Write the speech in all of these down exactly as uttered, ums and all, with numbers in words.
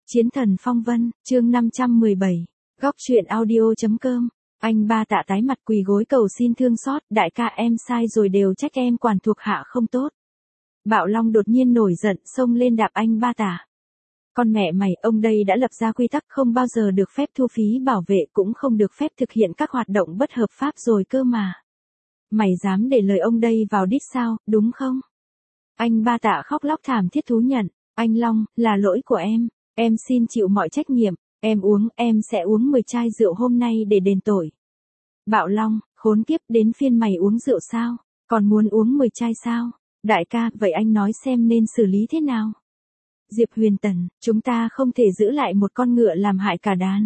Chiến thần phong vân, chương năm trăm mười bảy, góc truyện audio.com. Anh ba Tạ tái mặt quỳ gối cầu xin thương xót, đại ca em sai rồi đều trách em quản thuộc hạ không tốt. Bạo Long đột nhiên nổi giận xông lên đạp anh ba Tạ. Con mẹ mày, ông đây đã lập ra quy tắc không bao giờ được phép thu phí bảo vệ, cũng không được phép thực hiện các hoạt động bất hợp pháp rồi cơ mà. Mày dám để lời ông đây vào đít sao, đúng không? Anh ba Tạ khóc lóc thảm thiết thú nhận, anh Long, là lỗi của em, em xin chịu mọi trách nhiệm, em uống, em sẽ uống mười chai rượu hôm nay để đền tội. Bạo Long, khốn kiếp, đến phiên mày uống rượu sao, còn muốn uống mười chai sao? Đại ca, vậy anh nói xem nên xử lý thế nào? Diệp Huyền Tần, chúng ta không thể giữ lại một con ngựa làm hại cả đàn.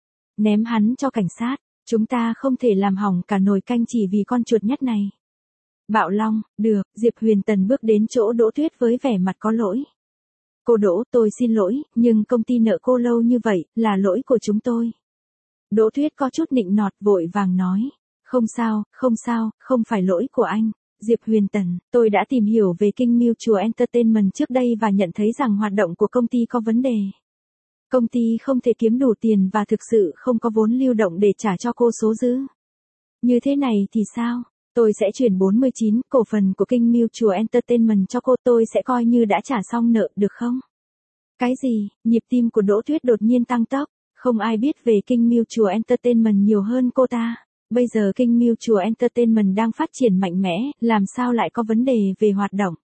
Ném hắn cho cảnh sát, chúng ta không thể làm hỏng cả nồi canh chỉ vì con chuột nhắt này. Bạo Long, được, Diệp Huyền Tần bước đến chỗ Đỗ Tuyết với vẻ mặt có lỗi. Cô Đỗ, tôi xin lỗi, nhưng công ty nợ cô lâu như vậy, là lỗi của chúng tôi. Đỗ Tuyết có chút nịnh nọt vội vàng nói. Không sao, không sao, không phải lỗi của anh. Diệp Huyền Tần, tôi đã tìm hiểu về King Mutual Entertainment trước đây và nhận thấy rằng hoạt động của công ty có vấn đề. Công ty không thể kiếm đủ tiền và thực sự không có vốn lưu động để trả cho cô số dư. Như thế này thì sao? Tôi sẽ chuyển bốn mươi chín cổ phần của King Mutual Entertainment cho cô, tôi sẽ coi như đã trả xong nợ, được không? Cái gì? Nhịp tim của Đỗ Tuyết đột nhiên tăng tốc, không ai biết về King Mutual Entertainment nhiều hơn cô ta. Bây giờ King Mutual Entertainment đang phát triển mạnh mẽ, làm sao lại có vấn đề về hoạt động?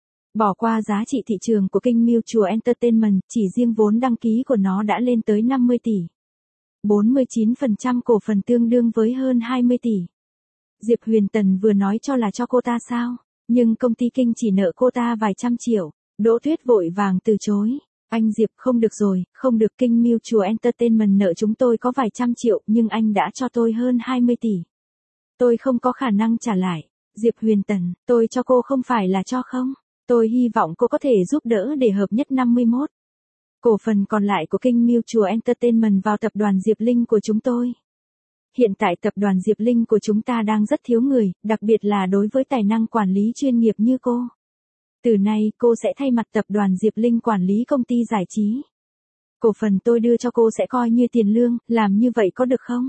Bỏ qua giá trị thị trường của King Mutual Entertainment, chỉ riêng vốn đăng ký của nó đã lên tới năm mươi tỷ. bốn mươi chín phần trăm cổ phần tương đương với hơn hai mươi tỷ. Diệp Huyền Tần vừa nói cho là cho cô ta sao? Nhưng công ty King chỉ nợ cô ta vài trăm triệu. Đỗ Tuyết vội vàng từ chối. Anh Diệp, không được rồi, không được, King Mutual Entertainment nợ chúng tôi có vài trăm triệu, nhưng anh đã cho tôi hơn hai mươi tỷ. Tôi không có khả năng trả lại. Diệp Huyền Tần, tôi cho cô không phải là cho không? Tôi hy vọng cô có thể giúp đỡ để hợp nhất năm mươi mốt cổ phần còn lại của King Mutual Entertainment vào tập đoàn Diệp Linh của chúng tôi. Hiện tại tập đoàn Diệp Linh của chúng ta đang rất thiếu người, đặc biệt là đối với tài năng quản lý chuyên nghiệp như cô. Từ nay, cô sẽ thay mặt tập đoàn Diệp Linh quản lý công ty giải trí. Cổ phần tôi đưa cho cô sẽ coi như tiền lương, làm như vậy có được không?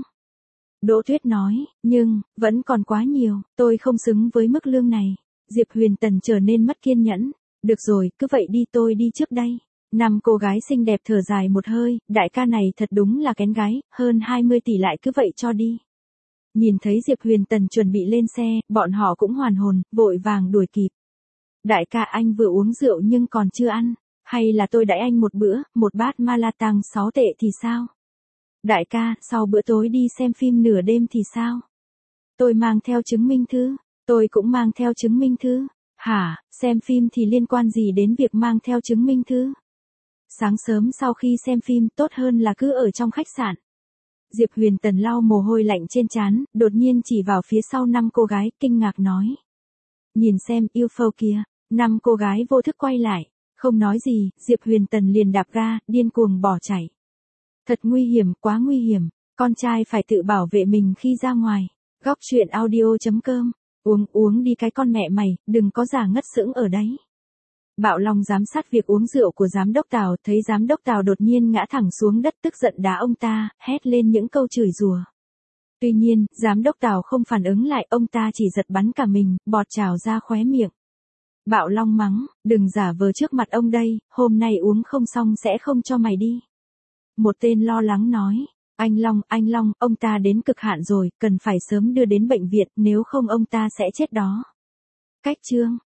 Đỗ Tuyết nói, nhưng, vẫn còn quá nhiều, tôi không xứng với mức lương này. Diệp Huyền Tần trở nên mất kiên nhẫn. Được rồi, cứ vậy đi, tôi đi trước đây. Năm cô gái xinh đẹp thở dài một hơi, đại ca này thật đúng là kén gái, hơn hai mươi tỷ lại cứ vậy cho đi. Nhìn thấy Diệp Huyền Tần chuẩn bị lên xe, bọn họ cũng hoàn hồn, vội vàng đuổi kịp. Đại ca, anh vừa uống rượu nhưng còn chưa ăn, hay là tôi đãi anh một bữa, một bát ma la tang sáu tệ thì sao? Đại ca, sau bữa tối đi xem phim nửa đêm thì sao? Tôi mang theo chứng minh thư, tôi cũng mang theo chứng minh thư. Hả, xem phim thì liên quan gì đến việc mang theo chứng minh thư? Sáng sớm sau khi xem phim, tốt hơn là cứ ở trong khách sạn. Diệp Huyền Tần lau mồ hôi lạnh trên trán, đột nhiên chỉ vào phía sau năm cô gái, kinh ngạc nói. Nhìn xem, u ép ô kìa. Năm cô gái vô thức quay lại, không nói gì, Diệp Huyền Tần liền đạp ga, điên cuồng bỏ chạy. Thật nguy hiểm, quá nguy hiểm, con trai phải tự bảo vệ mình khi ra ngoài. Góc truyện audio.com, uống uống đi cái con mẹ mày, đừng có giả ngất sững ở đấy. Bạo Long giám sát việc uống rượu của giám đốc Tào, thấy giám đốc Tào đột nhiên ngã thẳng xuống đất tức giận đá ông ta, hét lên những câu chửi rủa. Tuy nhiên, giám đốc Tào không phản ứng lại, ông ta chỉ giật bắn cả mình, bọt trào ra khóe miệng. Bạo Long mắng, đừng giả vờ trước mặt ông đây, hôm nay uống không xong sẽ không cho mày đi. Một tên lo lắng nói, anh Long, anh Long, ông ta đến cực hạn rồi, cần phải sớm đưa đến bệnh viện, nếu không ông ta sẽ chết đó. Cách chương.